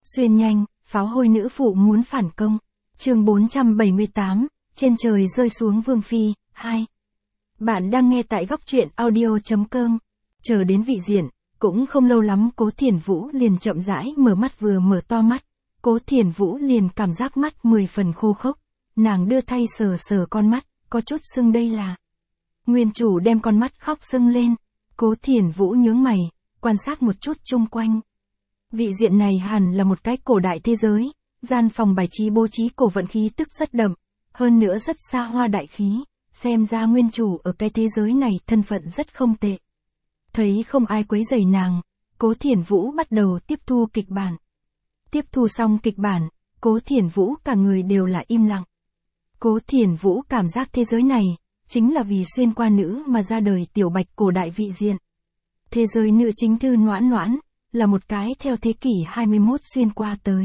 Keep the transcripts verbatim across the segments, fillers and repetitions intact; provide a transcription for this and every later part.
Xuyên nhanh, pháo hôi nữ phụ muốn phản công. Chương bốn trăm bảy mươi tám, trên trời rơi xuống vương phi, hai. Bạn đang nghe tại góc truyện audio.com. Chờ đến vị diện, cũng không lâu lắm Cố Thiển Vũ liền chậm rãi mở mắt, vừa mở to mắt. Cố Thiển Vũ liền cảm giác mắt mười phần khô khốc. Nàng đưa tay sờ sờ con mắt, có chút sưng, đây là. Nguyên chủ đem con mắt khóc sưng lên. Cố Thiển Vũ nhướng mày, quan sát một chút chung quanh. Vị diện này hẳn là một cái cổ đại thế giới, gian phòng bài trí bố trí cổ vận khí tức rất đậm, hơn nữa rất xa hoa đại khí, xem ra nguyên chủ ở cái thế giới này thân phận rất không tệ. Thấy không ai quấy rầy nàng, Cố Thiển Vũ bắt đầu tiếp thu kịch bản. Tiếp thu xong kịch bản, Cố Thiển Vũ cả người đều là im lặng. Cố Thiển Vũ cảm giác thế giới này, chính là vì xuyên qua nữ mà ra đời tiểu bạch cổ đại vị diện. Thế giới nữ chính Thư Noãn Noãn, là một cái theo thế kỷ hai mươi mốt xuyên qua tới.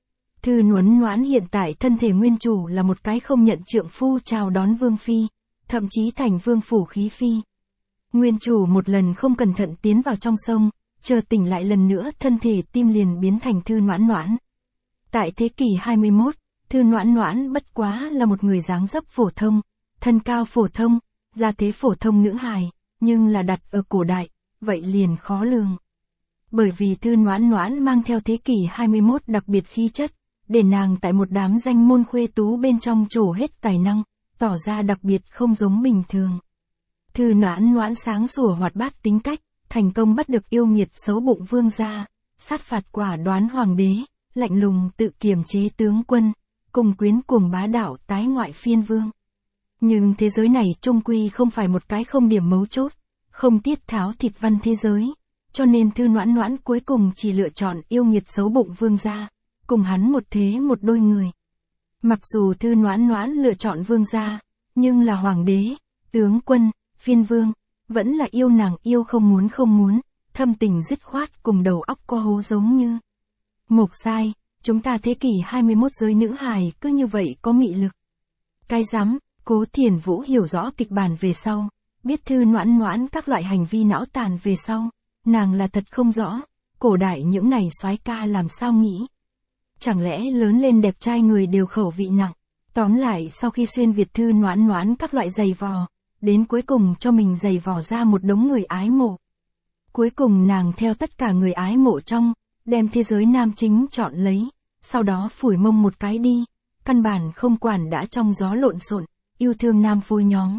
Thư Noãn Noãn hiện tại thân thể nguyên chủ là một cái không nhận trượng phu chào đón vương phi, thậm chí thành vương phủ khí phi. Nguyên chủ một lần không cẩn thận tiến vào trong sông, chờ tỉnh lại lần nữa thân thể tim liền biến thành Thư Noãn Noãn. Tại thế kỷ hai mươi mốt, Thư Noãn Noãn bất quá là một người dáng dấp phổ thông, thân cao phổ thông, gia thế phổ thông nữ hài, nhưng là đặt ở cổ đại, vậy liền khó lường. Bởi vì Thư Noãn Noãn mang theo thế kỷ hai mươi mốt đặc biệt khí chất, để nàng tại một đám danh môn khuê tú bên trong trổ hết tài năng, tỏ ra đặc biệt không giống bình thường. Thư Noãn Noãn sáng sủa hoạt bát tính cách, thành công bắt được yêu nghiệt xấu bụng vương gia, sát phạt quả đoán hoàng đế, lạnh lùng tự kiềm chế tướng quân, cùng quyến cuồng bá đạo tái ngoại phiên vương. Nhưng thế giới này chung quy không phải một cái không điểm mấu chốt, không tiết tháo thịt văn thế giới. Cho nên Thư Noãn Noãn cuối cùng chỉ lựa chọn yêu nghiệt xấu bụng vương gia, cùng hắn một thế một đôi người. Mặc dù Thư Noãn Noãn lựa chọn vương gia, nhưng là hoàng đế, tướng quân, phiên vương, vẫn là yêu nàng yêu không muốn không muốn, thâm tình dứt khoát cùng đầu óc co hố giống như. Mộc sai, chúng ta thế kỷ hai mươi mốt giới nữ hài cứ như vậy có mị lực. Cái rắm, Cố Thiển Vũ hiểu rõ kịch bản về sau, biết Thư Noãn Noãn các loại hành vi não tàn về sau. Nàng là thật không rõ, cổ đại những này soái ca làm sao nghĩ. Chẳng lẽ lớn lên đẹp trai người đều khẩu vị nặng. Tóm lại sau khi xuyên Việt Thư Noãn Noãn các loại giày vò, đến cuối cùng cho mình giày vò ra một đống người ái mộ. Cuối cùng nàng theo tất cả người ái mộ trong, đem thế giới nam chính chọn lấy, sau đó phủi mông một cái đi, căn bản không quản đã trong gió lộn xộn, yêu thương nam phôi nhóm.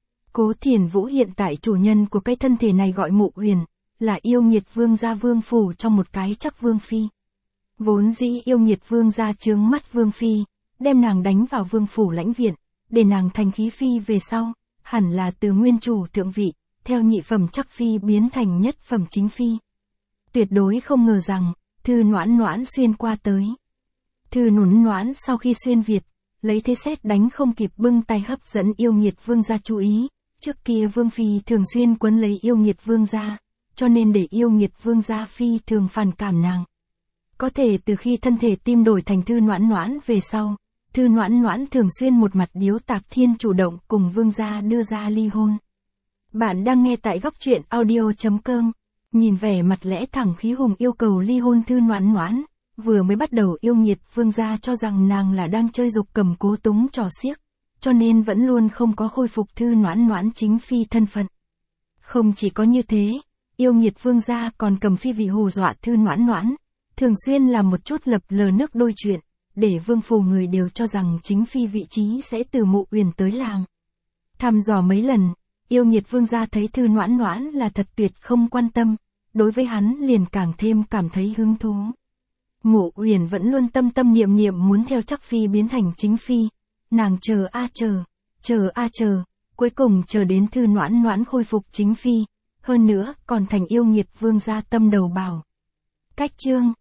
Cố Thiển Vũ hiện tại chủ nhân của cái thân thể này gọi Mộ Uyển, là yêu nghiệt vương gia vương phủ trong một cái chắc vương phi. Vốn dĩ yêu nghiệt vương gia chướng mắt vương phi, đem nàng đánh vào vương phủ lãnh viện, để nàng thành khí phi về sau, hẳn là từ nguyên chủ thượng vị, theo nhị phẩm chắc phi biến thành nhất phẩm chính phi. Tuyệt đối không ngờ rằng, Thư Noãn Noãn xuyên qua tới. Thư Noãn Noãn sau khi xuyên Việt, lấy thế xét đánh không kịp bưng tay hấp dẫn yêu nghiệt vương gia chú ý, trước kia vương phi thường xuyên quấn lấy yêu nghiệt vương gia. Cho nên để yêu nghiệt vương gia phi thường phản cảm nàng. Có thể từ khi thân thể tim đổi thành Thư Noãn Noãn về sau, Thư Noãn Noãn thường xuyên một mặt điếu tạc thiên chủ động cùng vương gia đưa ra ly hôn. Bạn đang nghe tại góc truyện audio.com. Nhìn vẻ mặt lẽ thẳng khí hùng yêu cầu ly hôn Thư Noãn Noãn, vừa mới bắt đầu yêu nghiệt vương gia cho rằng nàng là đang chơi dục cầm cố túng trò xiếc, cho nên vẫn luôn không có khôi phục Thư Noãn Noãn chính phi thân phận. Không chỉ có như thế, yêu nghiệt vương gia còn cầm phi vị hù dọa Thư Noãn Noãn, thường xuyên làm một chút lập lờ nước đôi chuyện, để vương phủ người đều cho rằng chính phi vị trí sẽ từ Mộ Uyển tới làm. Thăm dò mấy lần, yêu nghiệt vương gia thấy Thư Noãn Noãn là thật tuyệt không quan tâm, đối với hắn liền càng thêm cảm thấy hứng thú. Mộ Uyển vẫn luôn tâm tâm niệm niệm muốn theo chắc phi biến thành chính phi, nàng chờ a chờ, chờ a chờ, cuối cùng chờ đến Thư Noãn Noãn khôi phục chính phi. Hơn nữa, còn thành yêu nghiệt vương gia tâm đầu bảo. Cách chương